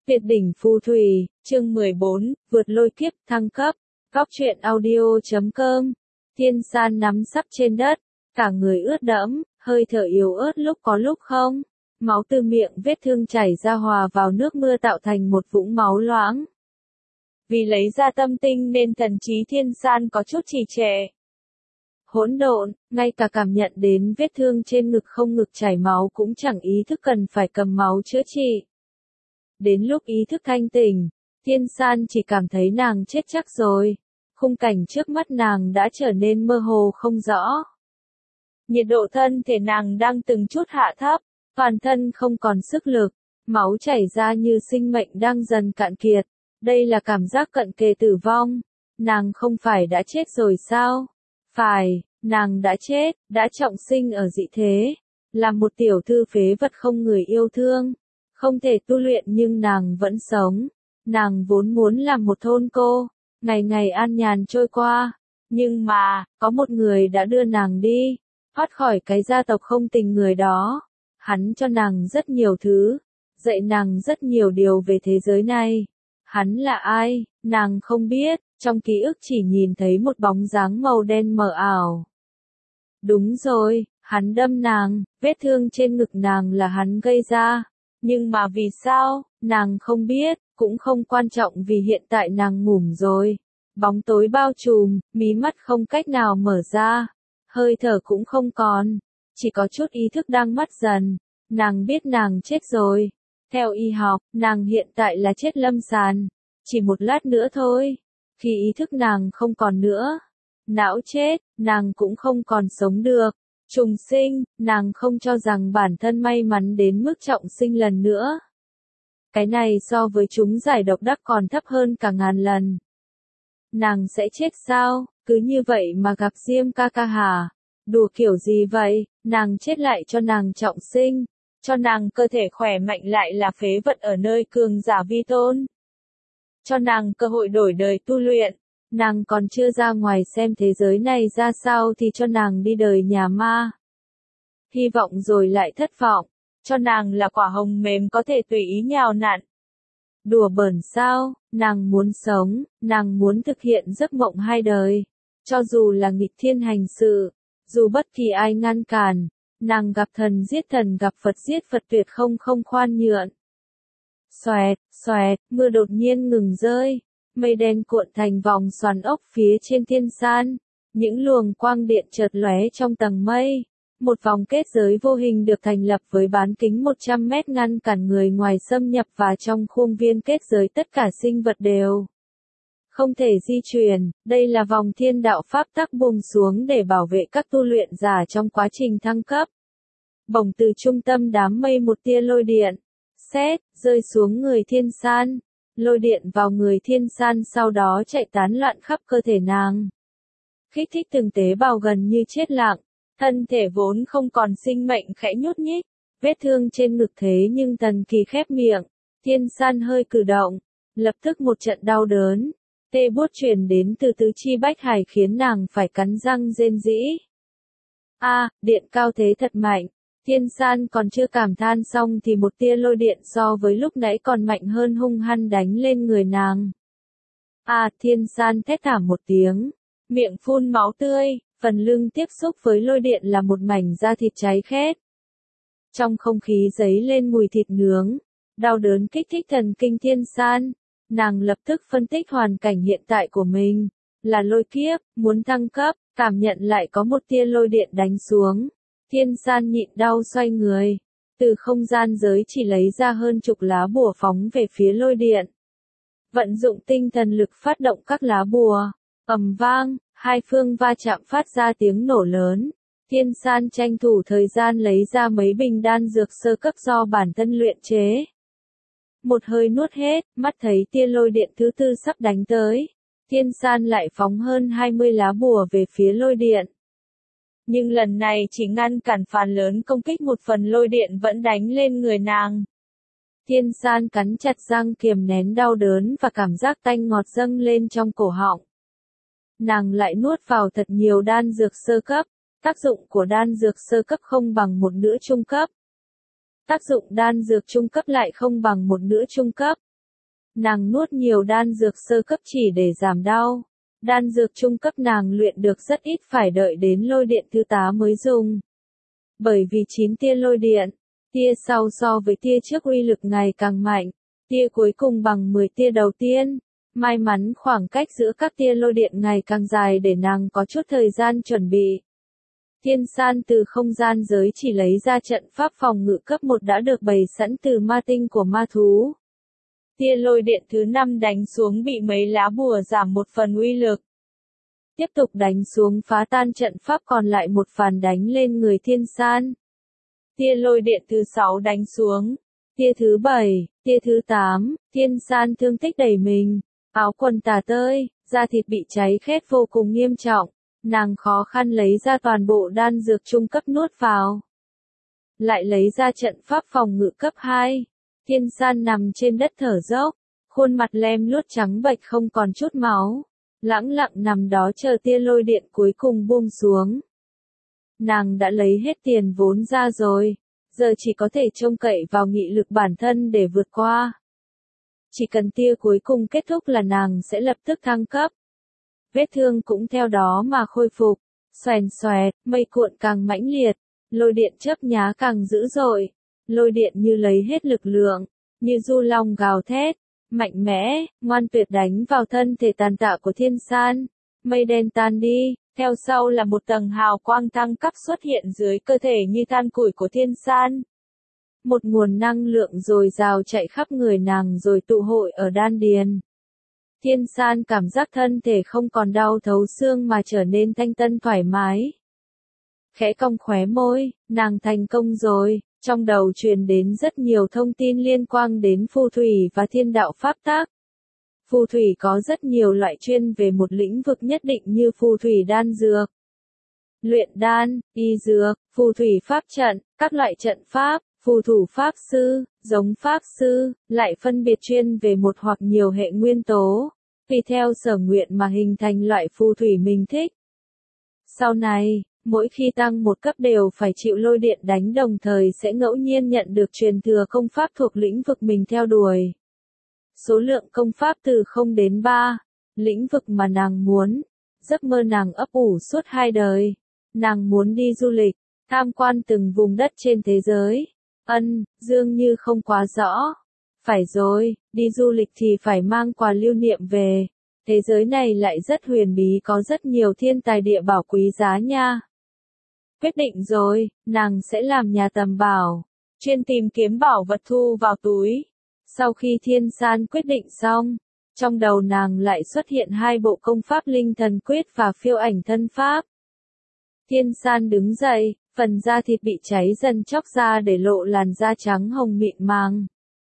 Tuyệt đỉnh phù thủy, chương 14, vượt lôi kiếp, thăng cấp. Góc truyện audio.com. Thiên San nắm sấp trên đất, cả người ướt đẫm, hơi thở yếu ớt lúc có lúc không. Máu từ miệng vết thương chảy ra hòa vào nước mưa tạo thành một vũng máu loãng. Vì lấy ra tâm tinh nên thần trí Thiên San có chút trì trệ. Hỗn độn, ngay cả cảm nhận đến vết thương trên ngực không ngực chảy máu cũng chẳng ý thức cần phải cầm máu chữa trị. Đến lúc ý thức thanh tỉnh, Thiên San chỉ cảm thấy nàng chết chắc rồi. Khung cảnh trước mắt nàng đã trở nên mơ hồ không rõ. Nhiệt độ thân thể nàng đang từng chút hạ thấp, toàn thân không còn sức lực, máu chảy ra như sinh mệnh đang dần cạn kiệt. Đây là cảm giác cận kề tử vong. Nàng không phải đã chết rồi sao? Phải, nàng đã chết, đã trọng sinh ở dị thế. Là một tiểu thư phế vật không người yêu thương. Không thể tu luyện nhưng nàng vẫn sống. Nàng vốn muốn làm một thôn cô. Ngày ngày an nhàn trôi qua. Nhưng mà, có một người đã đưa nàng đi. Thoát khỏi cái gia tộc không tình người đó. Hắn cho nàng rất nhiều thứ. Dạy nàng rất nhiều điều về thế giới này. Hắn là ai? Nàng không biết. Trong ký ức chỉ nhìn thấy một bóng dáng màu đen mờ ảo. Đúng rồi, hắn đâm nàng. Vết thương trên ngực nàng là hắn gây ra. Nhưng mà vì sao, nàng không biết, cũng không quan trọng vì hiện tại nàng ngủ rồi. Bóng tối bao trùm, mí mắt không cách nào mở ra, hơi thở cũng không còn, chỉ có chút ý thức đang mất dần. Nàng biết nàng chết rồi. Theo y học, nàng hiện tại là chết lâm sàng, chỉ một lát nữa thôi. Khi ý thức nàng không còn nữa, não chết, nàng cũng không còn sống được. Trùng sinh, nàng không cho rằng bản thân may mắn đến mức trọng sinh lần nữa. Cái này so với chúng giải độc đắc còn thấp hơn cả ngàn lần. Nàng sẽ chết sao, cứ như vậy mà gặp Diêm ca ca hả? Đùa kiểu gì vậy, nàng chết lại cho nàng trọng sinh, cho nàng cơ thể khỏe mạnh lại là phế vật ở nơi cường giả vi tôn. Cho nàng cơ hội đổi đời tu luyện. Nàng còn chưa ra ngoài xem thế giới này ra sao thì cho nàng đi đời nhà ma. Hy vọng rồi lại thất vọng. Cho nàng là quả hồng mềm có thể tùy ý nhào nặn. Đùa bẩn sao, nàng muốn sống, nàng muốn thực hiện giấc mộng hai đời. Cho dù là nghịch thiên hành sự, dù bất kỳ ai ngăn cản, nàng gặp thần giết thần gặp Phật giết Phật tuyệt không khoan nhượng. Xoẹt, xoẹt, mưa đột nhiên ngừng rơi. Mây đen cuộn thành vòng xoắn ốc phía trên Thiên San. Những luồng quang điện chợt lóe trong tầng mây. Một vòng kết giới vô hình được thành lập với bán kính 100 mét ngăn cản người ngoài xâm nhập và trong khuôn viên kết giới tất cả sinh vật đều không thể di chuyển. Đây là vòng thiên đạo pháp tắc buông xuống để bảo vệ các tu luyện giả trong quá trình thăng cấp. Bỗng từ trung tâm đám mây một tia lôi điện sét rơi xuống người Thiên San. Lôi điện vào người Thiên San sau đó chạy tán loạn khắp cơ thể nàng. Kích thích từng tế bào gần như chết lặng. Thân thể vốn không còn sinh mệnh khẽ nhúc nhích. Vết thương trên ngực thế nhưng thần kỳ khép miệng. Thiên San hơi cử động. Lập tức một trận đau đớn. Tê buốt truyền đến từ tứ chi bách hải khiến nàng phải cắn răng rên rỉ. Điện cao thế thật mạnh. Thiên San còn chưa cảm than xong thì một tia lôi điện so với lúc nãy còn mạnh hơn hung hăng đánh lên người nàng. Thiên San thét thảm một tiếng, miệng phun máu tươi, phần lưng tiếp xúc với lôi điện là một mảnh da thịt cháy khét. Trong không khí dấy lên mùi thịt nướng, đau đớn kích thích thần kinh Thiên San. Nàng lập tức phân tích hoàn cảnh hiện tại của mình, là lôi kiếp, muốn thăng cấp, cảm nhận lại có một tia lôi điện đánh xuống. Thiên San nhịn đau xoay người, từ không gian giới chỉ lấy ra hơn chục lá bùa phóng về phía lôi điện. Vận dụng tinh thần lực phát động các lá bùa, ầm vang, hai phương va chạm phát ra tiếng nổ lớn. Thiên San tranh thủ thời gian lấy ra mấy bình đan dược sơ cấp do bản thân luyện chế. Một hơi nuốt hết, mắt thấy tia lôi điện thứ tư sắp đánh tới. Thiên San lại phóng hơn 20 lá bùa về phía lôi điện. Nhưng lần này chỉ ngăn cản phần lớn công kích, một phần lôi điện vẫn đánh lên người nàng. Thiên San cắn chặt răng kiềm nén đau đớn và cảm giác tanh ngọt dâng lên trong cổ họng. Nàng lại nuốt vào thật nhiều đan dược sơ cấp. Tác dụng của đan dược sơ cấp không bằng một nửa trung cấp. Tác dụng đan dược trung cấp lại không bằng một nửa trung cấp. Nàng nuốt nhiều đan dược sơ cấp chỉ để giảm đau. Đan dược trung cấp nàng luyện được rất ít, phải đợi đến lôi điện thứ 8 mới dùng. Bởi vì 9 tia lôi điện, tia sau so với tia trước uy lực ngày càng mạnh, tia cuối cùng bằng 10 tia đầu tiên. May mắn khoảng cách giữa các tia lôi điện ngày càng dài để nàng có chút thời gian chuẩn bị. Thiên San từ không gian giới chỉ lấy ra trận pháp phòng ngự cấp 1 đã được bày sẵn từ ma tinh của ma thú. Tia lôi điện thứ 5 đánh xuống bị mấy lá bùa giảm một phần uy lực. Tiếp tục đánh xuống phá tan trận pháp, còn lại một phần đánh lên người Thiên San. Tia lôi điện thứ 6 đánh xuống. Tia thứ 7, tia thứ 8, Thiên San thương tích đầy mình. Áo quần tả tơi, da thịt bị cháy khét vô cùng nghiêm trọng. Nàng khó khăn lấy ra toàn bộ đan dược trung cấp nuốt vào. Lại lấy ra trận pháp phòng ngự cấp 2. Thiên San nằm trên đất thở dốc, khuôn mặt lem luốt trắng bệch không còn chút máu. Lẳng lặng nằm đó chờ tia lôi điện cuối cùng buông xuống. Nàng đã lấy hết tiền vốn ra rồi, giờ chỉ có thể trông cậy vào nghị lực bản thân để vượt qua. Chỉ cần tia cuối cùng kết thúc là nàng sẽ lập tức thăng cấp. Vết thương cũng theo đó mà khôi phục. Xoèn xoẹt, mây cuộn càng mãnh liệt, lôi điện chớp nhá càng dữ dội. Lôi điện như lấy hết lực lượng, như du long gào thét, mạnh mẽ, ngoan tuyệt đánh vào thân thể tàn tạ của Thiên San. Mây đen tan đi, theo sau là một tầng hào quang thăng cấp xuất hiện dưới cơ thể như than củi của Thiên San. Một nguồn năng lượng dồi dào chạy khắp người nàng rồi tụ hội ở đan điền. Thiên San cảm giác thân thể không còn đau thấu xương mà trở nên thanh tân thoải mái. Khẽ cong khóe môi, nàng thành công rồi, trong đầu truyền đến rất nhiều thông tin liên quan đến phù thủy và thiên đạo pháp tắc. Phù thủy có rất nhiều loại chuyên về một lĩnh vực nhất định như phù thủy đan dược, luyện đan, y dược, phù thủy pháp trận, các loại trận pháp, phù thủ pháp sư, giống pháp sư, lại phân biệt chuyên về một hoặc nhiều hệ nguyên tố, tùy theo sở nguyện mà hình thành loại phù thủy mình thích. Sau này, mỗi khi tăng một cấp đều phải chịu lôi điện đánh, đồng thời sẽ ngẫu nhiên nhận được truyền thừa công pháp thuộc lĩnh vực mình theo đuổi. Số lượng công pháp từ 0 đến 3, lĩnh vực mà nàng muốn, giấc mơ nàng ấp ủ suốt 2 đời. Nàng muốn đi du lịch, tham quan từng vùng đất trên thế giới. Dương như không quá rõ. Phải rồi, đi du lịch thì phải mang quà lưu niệm về. Thế giới này lại rất huyền bí, có rất nhiều thiên tài địa bảo quý giá nha. Quyết định rồi, nàng sẽ làm nhà tầm bảo, chuyên tìm kiếm bảo vật thu vào túi. Sau khi Thiên San quyết định xong, trong đầu nàng lại xuất hiện 2 bộ công pháp linh thần quyết và phiêu ảnh thân pháp. Thiên San đứng dậy, phần da thịt bị cháy dần chóc ra để lộ làn da trắng hồng mịn màng.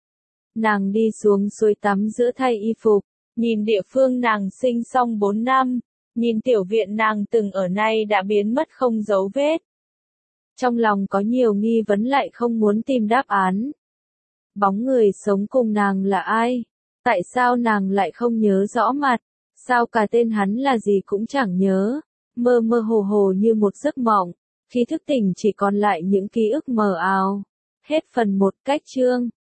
Nàng đi xuống suối tắm giữa thay y phục, nhìn địa phương nàng sinh xong 4 năm, nhìn tiểu viện nàng từng ở nay đã biến mất không dấu vết. Trong lòng có nhiều nghi vấn lại không muốn tìm đáp án. Bóng người sống cùng nàng là ai? Tại sao nàng lại không nhớ rõ mặt? Sao cả tên hắn là gì cũng chẳng nhớ? Mơ mơ hồ hồ như một giấc mộng, khi thức tỉnh chỉ còn lại những ký ức mờ ảo. Hết phần 1 cách chương.